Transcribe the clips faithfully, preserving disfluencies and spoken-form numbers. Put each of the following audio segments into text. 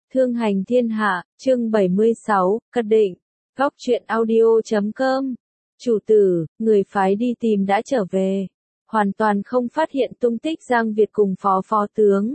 Thương hành thiên hạ, chương bảy mươi sáu, cất định. Góc truyện audio chấm com. Chủ tử, người phái đi tìm đã trở về. Hoàn toàn không phát hiện tung tích Giang Việt cùng phó phó tướng.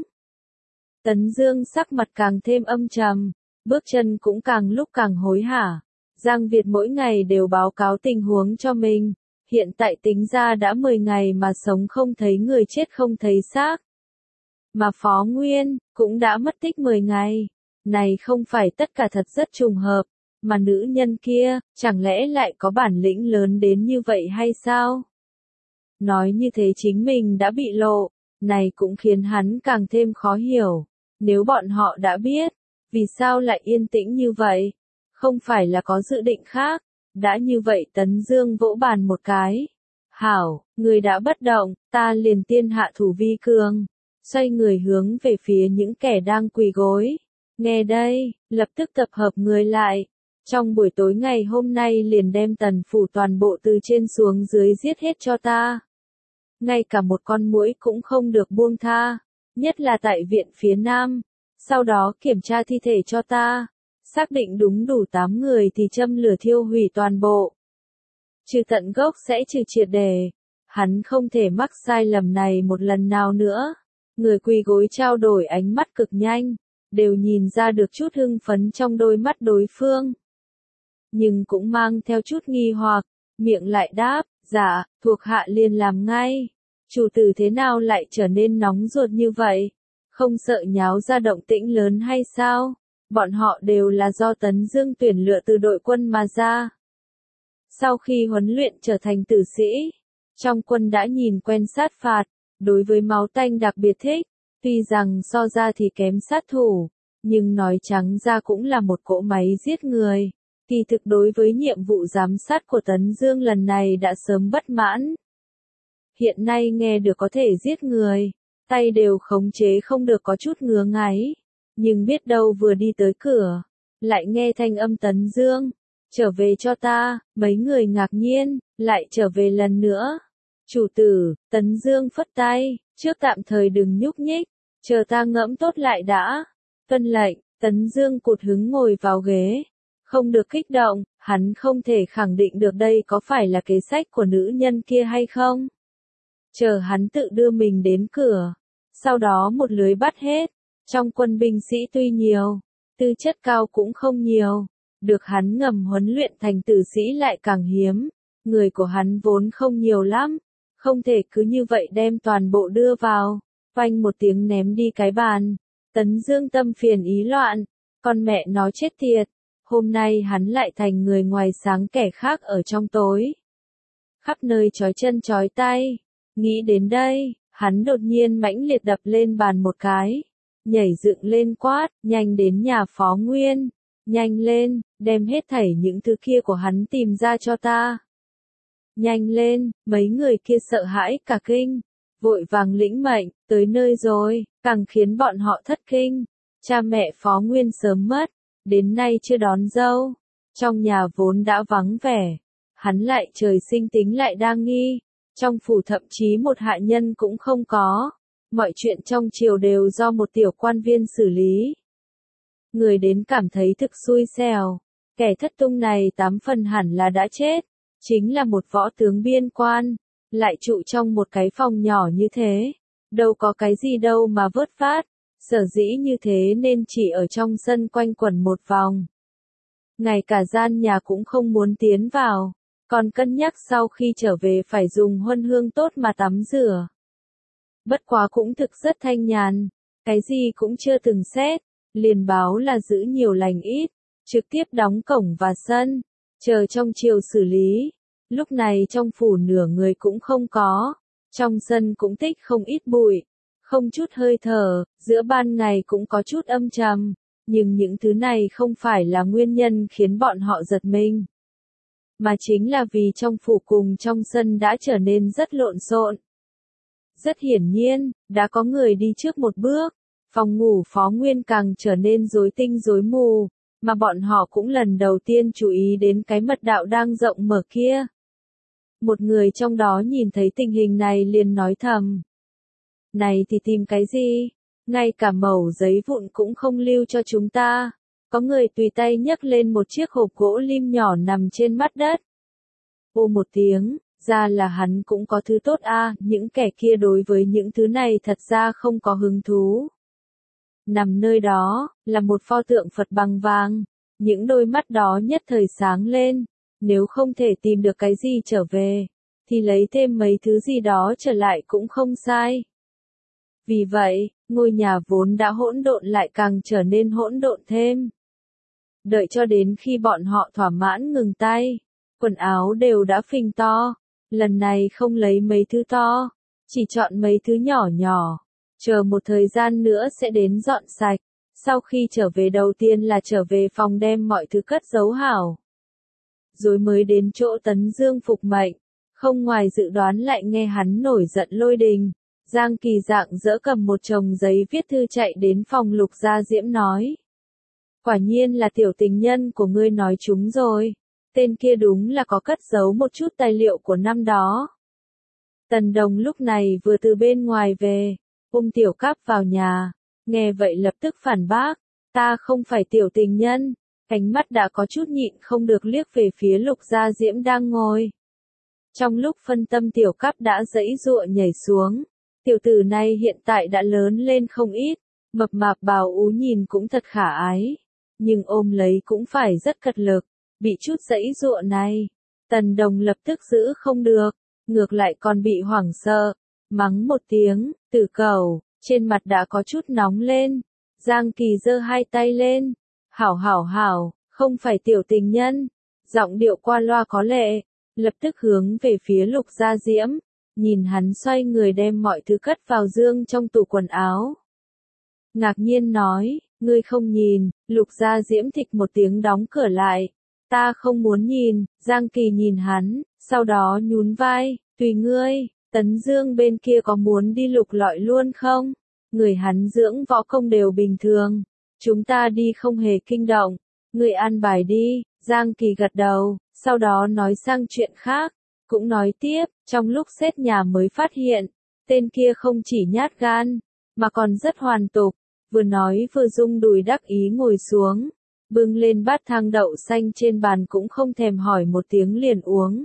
Tấn Dương sắc mặt càng thêm âm trầm, bước chân cũng càng lúc càng hối hả. Giang Việt mỗi ngày đều báo cáo tình huống cho mình. Hiện tại tính ra đã mười ngày mà sống không thấy người chết không thấy xác. Mà Phó Nguyên, cũng đã mất tích mười ngày. Này không phải tất cả thật rất trùng hợp, mà nữ nhân kia, chẳng lẽ lại có bản lĩnh lớn đến như vậy hay sao? Nói như thế chính mình đã bị lộ, này cũng khiến hắn càng thêm khó hiểu. Nếu bọn họ đã biết, vì sao lại yên tĩnh như vậy? Không phải là có dự định khác, đã như vậy Tấn Dương vỗ bàn một cái. Hảo, người đã bất động, ta liền tiên hạ thủ vi cường. Xoay người hướng về phía những kẻ đang quỳ gối. Nghe đây, lập tức tập hợp người lại. Trong buổi tối ngày hôm nay liền đem Tần phủ toàn bộ từ trên xuống dưới giết hết cho ta. Ngay cả một con muỗi cũng không được buông tha. Nhất là tại viện phía nam. Sau đó kiểm tra thi thể cho ta. Xác định đúng đủ tám người thì châm lửa thiêu hủy toàn bộ. Trừ tận gốc sẽ trừ triệt để. Hắn không thể mắc sai lầm này một lần nào nữa. Người quỳ gối trao đổi ánh mắt cực nhanh. Đều nhìn ra được chút hưng phấn trong đôi mắt đối phương. Nhưng cũng mang theo chút nghi hoặc, miệng lại đáp, dạ, thuộc hạ liền làm ngay. Chủ tử thế nào lại trở nên nóng ruột như vậy? Không sợ nháo ra động tĩnh lớn hay sao? Bọn họ đều là do Tấn Dương tuyển lựa từ đội quân mà ra. Sau khi huấn luyện trở thành tử sĩ, trong quân đã nhìn quen sát phạt, đối với máu tanh đặc biệt thích. Tuy rằng so ra thì kém sát thủ, nhưng nói trắng ra cũng là một cỗ máy giết người. Kỳ thực đối với nhiệm vụ giám sát của Tấn Dương lần này đã sớm bất mãn. Hiện nay nghe được có thể giết người, tay đều khống chế không được có chút ngứa ngáy. Nhưng biết đâu vừa đi tới cửa, lại nghe thanh âm Tấn Dương. Trở về cho ta, mấy người ngạc nhiên, lại trở về lần nữa. Chủ tử, Tấn Dương phất tay, trước tạm thời đừng nhúc nhích. Chờ ta ngẫm tốt lại đã. Tuân lệnh, Tấn Dương cụt hứng ngồi vào ghế. Không được kích động, hắn không thể khẳng định được đây có phải là kế sách của nữ nhân kia hay không. Chờ hắn tự đưa mình đến cửa. Sau đó một lưới bắt hết. Trong quân binh sĩ tuy nhiều, tư chất cao cũng không nhiều. Được hắn ngầm huấn luyện thành tử sĩ lại càng hiếm. Người của hắn vốn không nhiều lắm. Không thể cứ như vậy đem toàn bộ đưa vào. Phanh một tiếng ném đi cái bàn. Tấn Dương tâm phiền ý loạn. Con mẹ nó chết tiệt. Hôm nay hắn lại thành người ngoài sáng kẻ khác ở trong tối. Khắp nơi chói chân chói tay. Nghĩ đến đây, hắn đột nhiên mãnh liệt đập lên bàn một cái. Nhảy dựng lên quát, nhanh đến nhà Phó Nguyên. Nhanh lên, đem hết thảy những thứ kia của hắn tìm ra cho ta. Nhanh lên, mấy người kia sợ hãi cả kinh. Vội vàng lĩnh mệnh, tới nơi rồi, càng khiến bọn họ thất kinh. Cha mẹ Phó Nguyên sớm mất, đến nay chưa đón dâu. Trong nhà vốn đã vắng vẻ, hắn lại trời sinh tính lại đa nghi. Trong phủ thậm chí một hạ nhân cũng không có. Mọi chuyện trong triều đều do một tiểu quan viên xử lý. Người đến cảm thấy thực xui xẻo. Kẻ thất tung này tám phần hẳn là đã chết. Chính là một võ tướng biên quan. Lại trụ trong một cái phòng nhỏ như thế. Đâu có cái gì đâu mà vớt vát. Sở dĩ như thế nên chỉ ở trong sân quanh quẩn một vòng. Ngay cả gian nhà cũng không muốn tiến vào. Còn cân nhắc sau khi trở về phải dùng huân hương tốt mà tắm rửa. Bất quá cũng thực rất thanh nhàn. Cái gì cũng chưa từng xét. Liền báo là giữ nhiều lành ít. Trực tiếp đóng cổng và sân. Chờ trong triều xử lý. Lúc này trong phủ nửa người cũng không có. Trong sân cũng tích không ít bụi. Không chút hơi thở, giữa ban ngày cũng có chút âm trầm. Nhưng những thứ này không phải là nguyên nhân khiến bọn họ giật mình. Mà chính là vì trong phủ cùng trong sân đã trở nên rất lộn xộn. Rất hiển nhiên, đã có người đi trước một bước. Phòng ngủ Phó Nguyên càng trở nên rối tinh rối mù. Mà bọn họ cũng lần đầu tiên chú ý đến cái mật đạo đang rộng mở kia. Một người trong đó nhìn thấy tình hình này liền nói thầm. Này thì tìm cái gì? Ngay cả mẩu giấy vụn cũng không lưu cho chúng ta. Có người tùy tay nhấc lên một chiếc hộp gỗ lim nhỏ nằm trên mặt đất. Ô một tiếng, ra là hắn cũng có thứ tốt a, à, những kẻ kia đối với những thứ này thật ra không có hứng thú. Nằm nơi đó, là một pho tượng Phật bằng vàng, những đôi mắt đó nhất thời sáng lên, nếu không thể tìm được cái gì trở về, thì lấy thêm mấy thứ gì đó trở lại cũng không sai. Vì vậy, ngôi nhà vốn đã hỗn độn lại càng trở nên hỗn độn thêm. Đợi cho đến khi bọn họ thỏa mãn ngừng tay, quần áo đều đã phình to, lần này không lấy mấy thứ to, chỉ chọn mấy thứ nhỏ nhỏ, chờ một thời gian nữa sẽ đến dọn sạch, sau khi trở về đầu tiên là trở về phòng đem mọi thứ cất giấu hảo. Rồi mới đến chỗ Tấn Dương phục mệnh, không ngoài dự đoán lại nghe hắn nổi giận lôi đình. Giang Kỳ dạng dỡ cầm một chồng giấy viết thư chạy đến phòng Lục Gia Diễm nói. Quả nhiên là tiểu tình nhân của ngươi nói chúng rồi. Tên kia đúng là có cất giấu một chút tài liệu của năm đó. Tần Đồng lúc này vừa từ bên ngoài về, ôm Tiểu Cáp vào nhà, nghe vậy lập tức phản bác, ta không phải tiểu tình nhân, ánh mắt đã có chút nhịn không được liếc về phía Lục Gia Diễm đang ngồi. Trong lúc phân tâm Tiểu Cáp đã giãy giụa nhảy xuống, tiểu tử này hiện tại đã lớn lên không ít, mập mạp bào ú nhìn cũng thật khả ái, nhưng ôm lấy cũng phải rất cật lực. Bị chút giãy giụa này, Tần Đồng lập tức giữ không được, ngược lại còn bị hoảng sợ, mắng một tiếng, tử cẩu, trên mặt đã có chút nóng lên. Giang Kỳ giơ hai tay lên, hảo hảo hảo, không phải tiểu tình nhân, giọng điệu qua loa có lệ, lập tức hướng về phía Lục Gia Diễm, nhìn hắn xoay người đem mọi thứ cất vào dương trong tủ quần áo. Ngạc nhiên nói, ngươi không nhìn, Lục Gia Diễm thịch một tiếng đóng cửa lại. Ta không muốn nhìn, Giang Kỳ nhìn hắn, sau đó nhún vai, tùy ngươi, Tấn Dương bên kia có muốn đi lục lọi luôn không? Người hắn dưỡng võ công đều bình thường, chúng ta đi không hề kinh động, ngươi an bài đi, Giang Kỳ gật đầu, sau đó nói sang chuyện khác, cũng nói tiếp, trong lúc xét nhà mới phát hiện, tên kia không chỉ nhát gan, mà còn rất hoàn tục, vừa nói vừa rung đùi đắc ý ngồi xuống. Bưng lên bát thang đậu xanh trên bàn cũng không thèm hỏi một tiếng liền uống.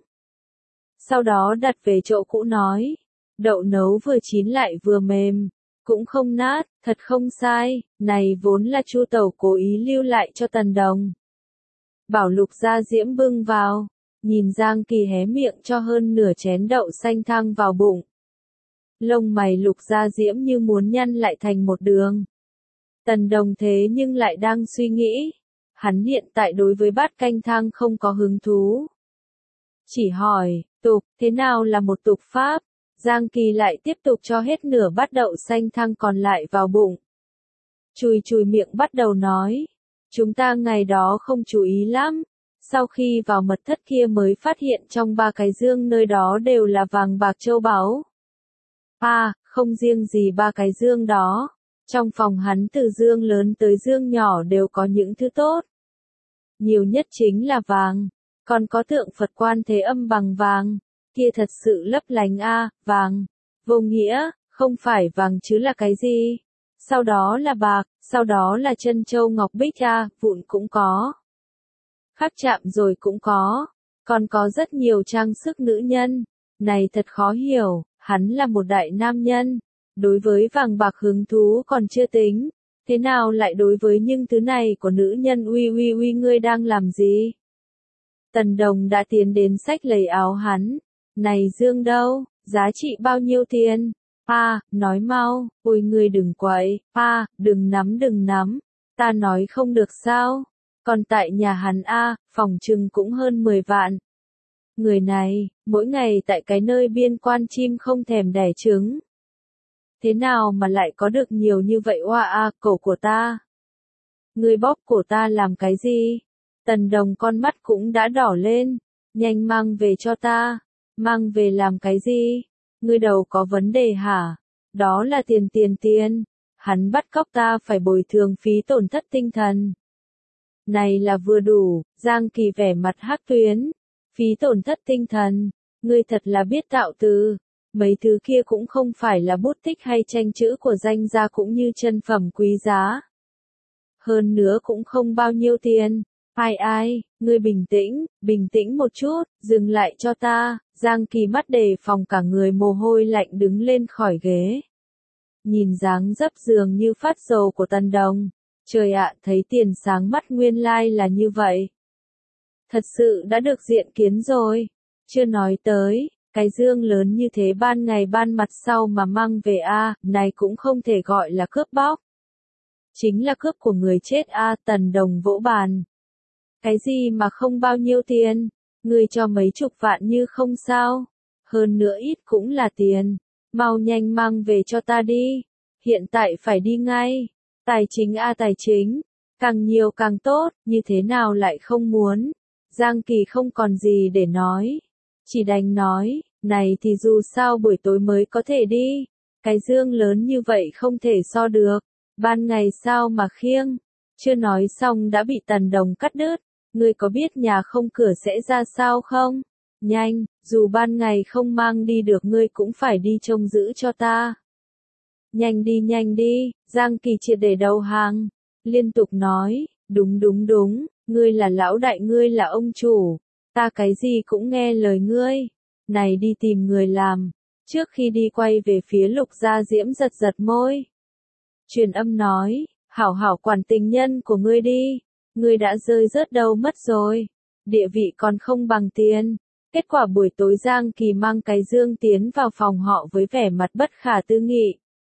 Sau đó đặt về chỗ cũ nói, đậu nấu vừa chín lại vừa mềm, cũng không nát, thật không sai, này vốn là Chu Tẩu cố ý lưu lại cho Tần Đồng. Bảo Lục Gia Diễm bưng vào, nhìn Giang Kỳ hé miệng cho hơn nửa chén đậu xanh thăng vào bụng. Lông mày Lục Gia Diễm như muốn nhăn lại thành một đường. Tần Đồng thế nhưng lại đang suy nghĩ. Hắn hiện tại đối với bát canh thang không có hứng thú. Chỉ hỏi, tục, thế nào là một tục pháp? Giang Kỳ lại tiếp tục cho hết nửa bát đậu xanh thang còn lại vào bụng. Chùi chùi miệng bắt đầu nói. Chúng ta ngày đó không chú ý lắm. Sau khi vào mật thất kia mới phát hiện trong ba cái dương nơi đó đều là vàng bạc châu báu. À, không riêng gì ba cái dương đó. Trong phòng hắn từ dương lớn tới dương nhỏ đều có những thứ tốt. Nhiều nhất chính là vàng, còn có tượng Phật Quan Thế Âm bằng vàng, kia thật sự lấp lánh a, à, vàng, vô nghĩa, không phải vàng chứ là cái gì? Sau đó là bạc, sau đó là chân châu ngọc bích a, à, vụn cũng có. Khắc chạm rồi cũng có, còn có rất nhiều trang sức nữ nhân, này thật khó hiểu, hắn là một đại nam nhân, đối với vàng bạc hứng thú còn chưa tính. Thế nào lại đối với những thứ này của nữ nhân uy uy uy ngươi đang làm gì? Tần Đồng đã tiến đến xách lấy áo hắn. Này dương đâu, giá trị bao nhiêu tiền? À, nói mau, ôi ngươi đừng quậy, à, đừng nắm đừng nắm. Ta nói không được sao? Còn tại nhà hắn a, phòng trừng cũng hơn mười vạn. Người này, mỗi ngày tại cái nơi biên quan chim không thèm đẻ trứng. Thế nào mà lại có được nhiều như vậy oa a, cổ của ta? Ngươi bóp cổ ta làm cái gì? Tần Đồng con mắt cũng đã đỏ lên, nhanh mang về cho ta. Mang về làm cái gì? Ngươi đầu có vấn đề hả? Đó là tiền tiền tiền. Hắn bắt cóc ta phải bồi thường phí tổn thất tinh thần. Này là vừa đủ, Giang Kỳ vẻ mặt hắc tuyến. Phí tổn thất tinh thần. Ngươi thật là biết tạo từ. Mấy thứ kia cũng không phải là bút tích hay tranh chữ của danh gia cũng như chân phẩm quý giá. Hơn nữa cũng không bao nhiêu tiền. Ai ai, ngươi bình tĩnh, bình tĩnh một chút, dừng lại cho ta. Giang Kỳ mắt đề phòng cả người mồ hôi lạnh đứng lên khỏi ghế. Nhìn dáng dấp dường như phát dầu của Tần Đồng. Trời ạ, thấy tiền sáng mắt nguyên lai là như vậy. Thật sự đã được diện kiến rồi. Chưa nói tới, cái dương lớn như thế ban ngày ban mặt sau mà mang về a, này cũng không thể gọi là cướp bóc. Chính là cướp của người chết a, Tần Đồng vỗ bàn. Cái gì mà không bao nhiêu tiền, người cho mấy chục vạn như không sao. Hơn nữa ít cũng là tiền, mau nhanh mang về cho ta đi. Hiện tại phải đi ngay. Tài chính a tài chính, càng nhiều càng tốt, như thế nào lại không muốn. Giang Kỳ không còn gì để nói. Chỉ đành nói, này thì dù sao buổi tối mới có thể đi. Cái dương lớn như vậy không thể so được. Ban ngày sao mà khiêng. Chưa nói xong đã bị Tần Đồng cắt đứt. Ngươi có biết nhà không cửa sẽ ra sao không? Nhanh, dù ban ngày không mang đi được ngươi cũng phải đi trông giữ cho ta. Nhanh đi nhanh đi, Giang Kỳ triệt để đầu hàng. Liên tục nói, đúng đúng đúng, ngươi là lão đại ngươi là ông chủ. Ta cái gì cũng nghe lời ngươi. Này đi tìm người làm. Trước khi đi quay về phía Lục Gia Diễm giật giật môi. Truyền âm nói, hảo hảo quản tình nhân của ngươi đi. Ngươi đã rơi rớt đâu mất rồi. Địa vị còn không bằng tiền. Kết quả buổi tối Giang Kỳ mang cái dương tiến vào phòng họ với vẻ mặt bất khả tư nghị.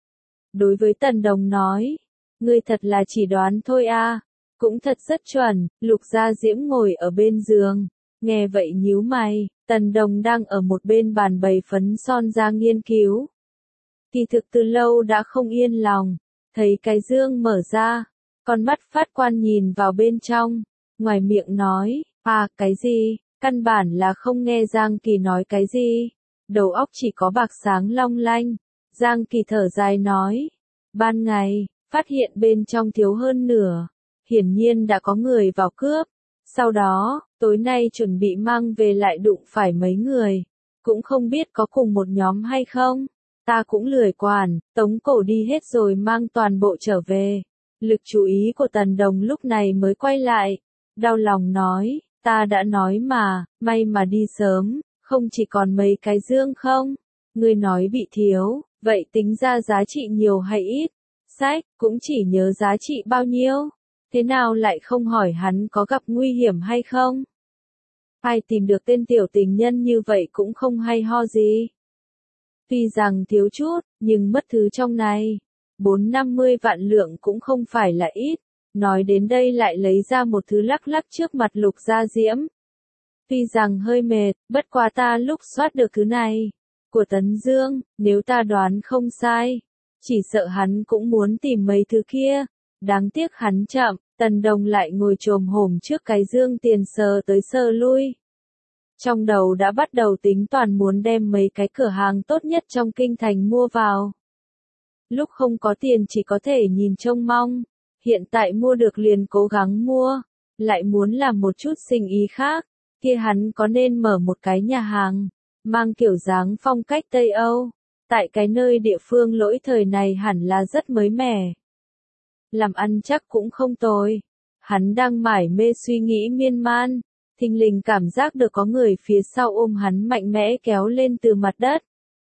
Đối với Tần Đồng nói, ngươi thật là chỉ đoán thôi a, cũng thật rất chuẩn. Lục Gia Diễm ngồi ở bên giường, nghe vậy nhíu mày. Tần Đồng đang ở một bên bàn bày phấn son ra nghiên cứu. Kỳ thực từ lâu đã không yên lòng, thấy cái dương mở ra, con mắt phát quan nhìn vào bên trong, ngoài miệng nói, à cái gì, căn bản là không nghe Giang Kỳ nói cái gì, đầu óc chỉ có bạc sáng long lanh. Giang Kỳ thở dài nói, ban ngày, phát hiện bên trong thiếu hơn nửa, hiển nhiên đã có người vào cướp. Sau đó, tối nay chuẩn bị mang về lại đụng phải mấy người, cũng không biết có cùng một nhóm hay không. Ta cũng lười quản, tống cổ đi hết rồi mang toàn bộ trở về. Lực chú ý của Tần Đồng lúc này mới quay lại, đau lòng nói, ta đã nói mà, may mà đi sớm, không chỉ còn mấy cái dương không. Ngươi nói bị thiếu, vậy tính ra giá trị nhiều hay ít? Sách, cũng chỉ nhớ giá trị bao nhiêu? Thế nào lại không hỏi hắn có gặp nguy hiểm hay không? Ai tìm được tên tiểu tình nhân như vậy cũng không hay ho gì. Tuy rằng thiếu chút, nhưng mất thứ trong này. Bốn năm mươi vạn lượng cũng không phải là ít. Nói đến đây lại lấy ra một thứ lắc lắc trước mặt Lục Gia Diễm. Tuy rằng hơi mệt, bất quá ta lúc soát được thứ này. Của Tấn Dương, nếu ta đoán không sai. Chỉ sợ hắn cũng muốn tìm mấy thứ kia. Đáng tiếc hắn chậm, Tần Đồng lại ngồi chồm hổm trước cái dương tiền sờ tới sờ lui. Trong đầu đã bắt đầu tính toàn muốn đem mấy cái cửa hàng tốt nhất trong kinh thành mua vào. Lúc không có tiền chỉ có thể nhìn trông mong, hiện tại mua được liền cố gắng mua, lại muốn làm một chút sinh ý khác, kia hắn có nên mở một cái nhà hàng, mang kiểu dáng phong cách Tây Âu, tại cái nơi địa phương lỗi thời này hẳn là rất mới mẻ. Làm ăn chắc cũng không tồi, hắn đang mải mê suy nghĩ miên man. Thình lình cảm giác được có người phía sau ôm hắn mạnh mẽ kéo lên từ mặt đất.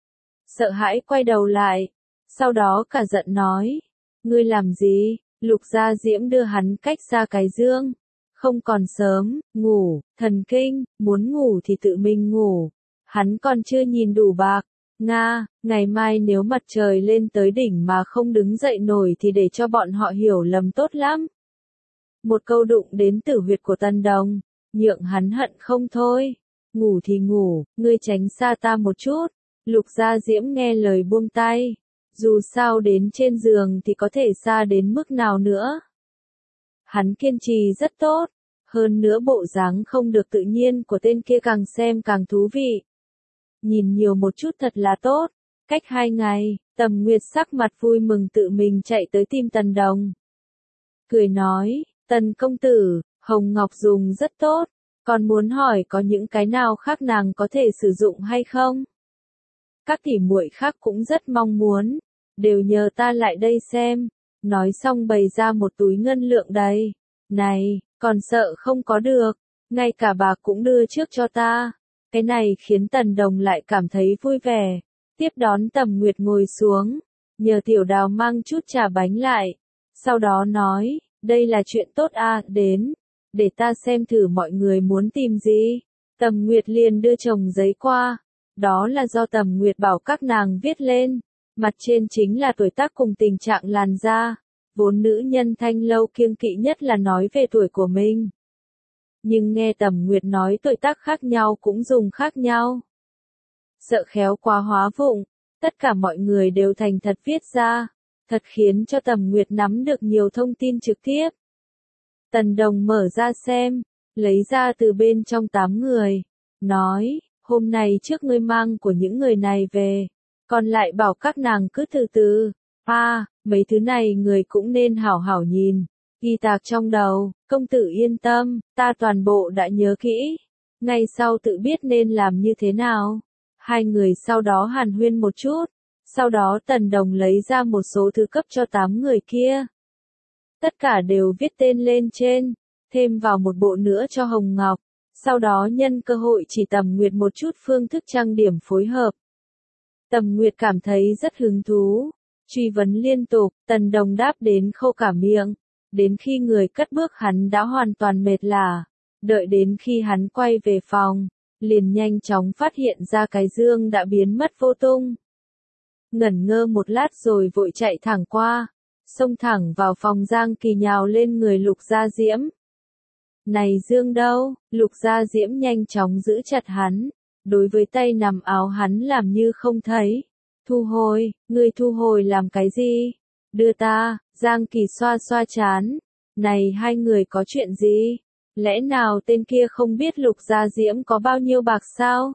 Sợ hãi quay đầu lại, sau đó cả giận nói, ngươi làm gì? Lục Gia Diễm đưa hắn cách xa cái dương. Không còn sớm, ngủ, thần kinh, muốn ngủ thì tự mình ngủ. Hắn còn chưa nhìn đủ bạc. Nga, ngày mai nếu mặt trời lên tới đỉnh mà không đứng dậy nổi thì để cho bọn họ hiểu lầm tốt lắm. Một câu đụng đến tử huyệt của Tần Đồng. Nhượng hắn hận không thôi. Ngủ thì ngủ, ngươi tránh xa ta một chút. Lục Gia Diễm nghe lời buông tay. Dù sao đến trên giường thì có thể xa đến mức nào nữa. Hắn kiên trì rất tốt. Hơn nữa bộ dáng không được tự nhiên của tên kia càng xem càng thú vị. Nhìn nhiều một chút thật là tốt. Cách hai ngày, Tầm Nguyệt sắc mặt vui mừng tự mình chạy tới tìm Tần Đồng. Cười nói, Tần công tử, Hồng Ngọc dùng rất tốt, còn muốn hỏi có những cái nào khác nàng có thể sử dụng hay không? các tỉ muội khác cũng rất mong muốn, đều nhờ ta lại đây xem. Nói xong bày ra một túi ngân lượng đầy. Này, còn sợ không có được, ngay cả bà cũng đưa trước cho ta. Cái này khiến Tần Đồng lại cảm thấy vui vẻ. Tiếp đón Tầm Nguyệt ngồi xuống, nhờ Tiểu Đào mang chút trà bánh lại. Sau đó nói, đây là chuyện tốt à, đến, để ta xem thử mọi người muốn tìm gì. Tầm Nguyệt liền đưa chồng giấy qua. Đó là do Tầm Nguyệt bảo các nàng viết lên. Mặt trên chính là tuổi tác cùng tình trạng làn da. Vốn nữ nhân Thanh Lâu kiêng kỵ nhất là nói về tuổi của mình. Nhưng nghe Tầm Nguyệt nói tuổi tác khác nhau cũng dùng khác nhau. Sợ khéo quá hóa vụng, tất cả mọi người đều thành thật viết ra, thật khiến cho Tầm Nguyệt nắm được nhiều thông tin trực tiếp. Tần Đồng mở ra xem, lấy ra từ bên trong tám người, nói, hôm nay trước ngươi mang của những người này về, còn lại bảo các nàng cứ từ từ, à, mấy thứ này người cũng nên hảo hảo nhìn, ghi tạc trong đầu, công tử yên tâm, ta toàn bộ đã nhớ kỹ, ngay sau tự biết nên làm như thế nào. Hai người sau đó hàn huyên một chút, sau đó Tần Đồng lấy ra một số thứ cấp cho tám người kia. Tất cả đều viết tên lên trên, thêm vào một bộ nữa cho Hồng Ngọc, sau đó nhân cơ hội chỉ Tầm Nguyệt một chút phương thức trang điểm phối hợp. Tầm Nguyệt cảm thấy rất hứng thú, truy vấn liên tục, Tần Đồng đáp đến khô cả miệng, đến khi người cất bước hắn đã hoàn toàn mệt lả, đợi đến khi hắn quay về phòng, liền nhanh chóng phát hiện ra cái dương đã biến mất vô tung. Ngẩn ngơ một lát rồi vội chạy thẳng qua, xông thẳng vào phòng Giang Kỳ nhào lên người Lục Gia Diễm. Này dương đâu? Lục Gia Diễm nhanh chóng giữ chặt hắn, đối với tay nằm áo hắn làm như không thấy. Thu hồi, ngươi thu hồi làm cái gì? Đưa ta, Giang Kỳ xoa xoa chán. Này hai người có chuyện gì? Lẽ nào tên kia không biết Lục Gia Diễm có bao nhiêu bạc sao?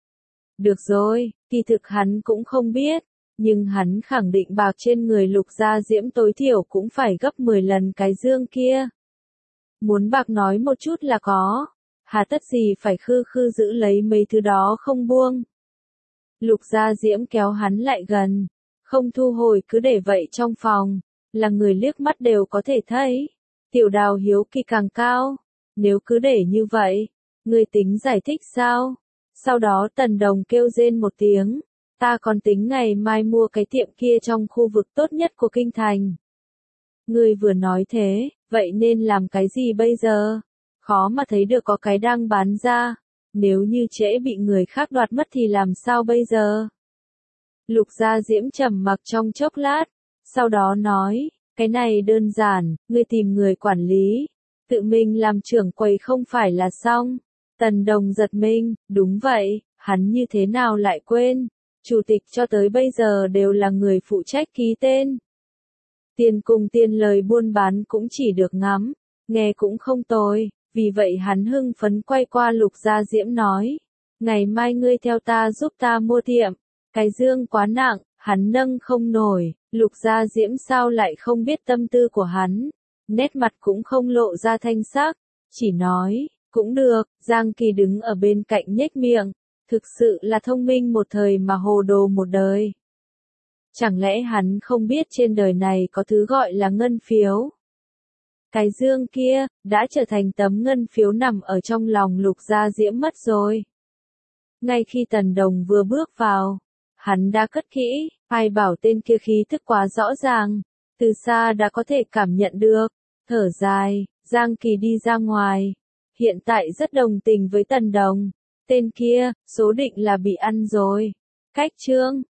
Được rồi, kỳ thực hắn cũng không biết, nhưng hắn khẳng định bạc trên người Lục Gia Diễm tối thiểu cũng phải gấp mười lần cái dương kia. Muốn bạc nói một chút là có, hà tất gì phải khư khư giữ lấy mấy thứ đó không buông. Lục Gia Diễm kéo hắn lại gần, không thu hồi cứ để vậy trong phòng, là người liếc mắt đều có thể thấy. Tiểu Đào hiếu kỳ càng cao. Nếu cứ để như vậy, ngươi tính giải thích sao? Sau đó Tần Đồng kêu rên một tiếng, ta còn tính ngày mai mua cái tiệm kia trong khu vực tốt nhất của kinh thành. Ngươi vừa nói thế, vậy nên làm cái gì bây giờ? Khó mà thấy được có cái đang bán ra, nếu như trễ bị người khác đoạt mất thì làm sao bây giờ? Lục Gia Diễm trầm mặc trong chốc lát, sau đó nói, cái này đơn giản, ngươi tìm người quản lý. Tự mình làm trưởng quầy không phải là xong. Tần Đồng giật mình, đúng vậy, hắn như thế nào lại quên. Chủ tịch cho tới bây giờ đều là người phụ trách ký tên. Tiền cùng tiền lời buôn bán cũng chỉ được ngắm, nghe cũng không tồi, vì vậy hắn hưng phấn quay qua Lục Gia Diễm nói. Ngày mai ngươi theo ta giúp ta mua tiệm, cái dương quá nặng, hắn nâng không nổi, Lục Gia Diễm sao lại không biết tâm tư của hắn. Nét mặt cũng không lộ ra thanh sắc, chỉ nói, cũng được, Giang Kỳ đứng ở bên cạnh nhếch miệng, thực sự là thông minh một thời mà hồ đồ một đời. Chẳng lẽ hắn không biết trên đời này có thứ gọi là ngân phiếu? Cái dương kia, đã trở thành tấm ngân phiếu nằm ở trong lòng Lục Gia Diễm mất rồi. Ngay khi Tần Đồng vừa bước vào, hắn đã cất kỹ, ai bảo tên kia khí thức quá rõ ràng. Từ xa đã có thể cảm nhận được, thở dài, Giang Kỳ đi ra ngoài, hiện tại rất đồng tình với Tần Đồng, tên kia, số định là bị ăn rồi. Cách chương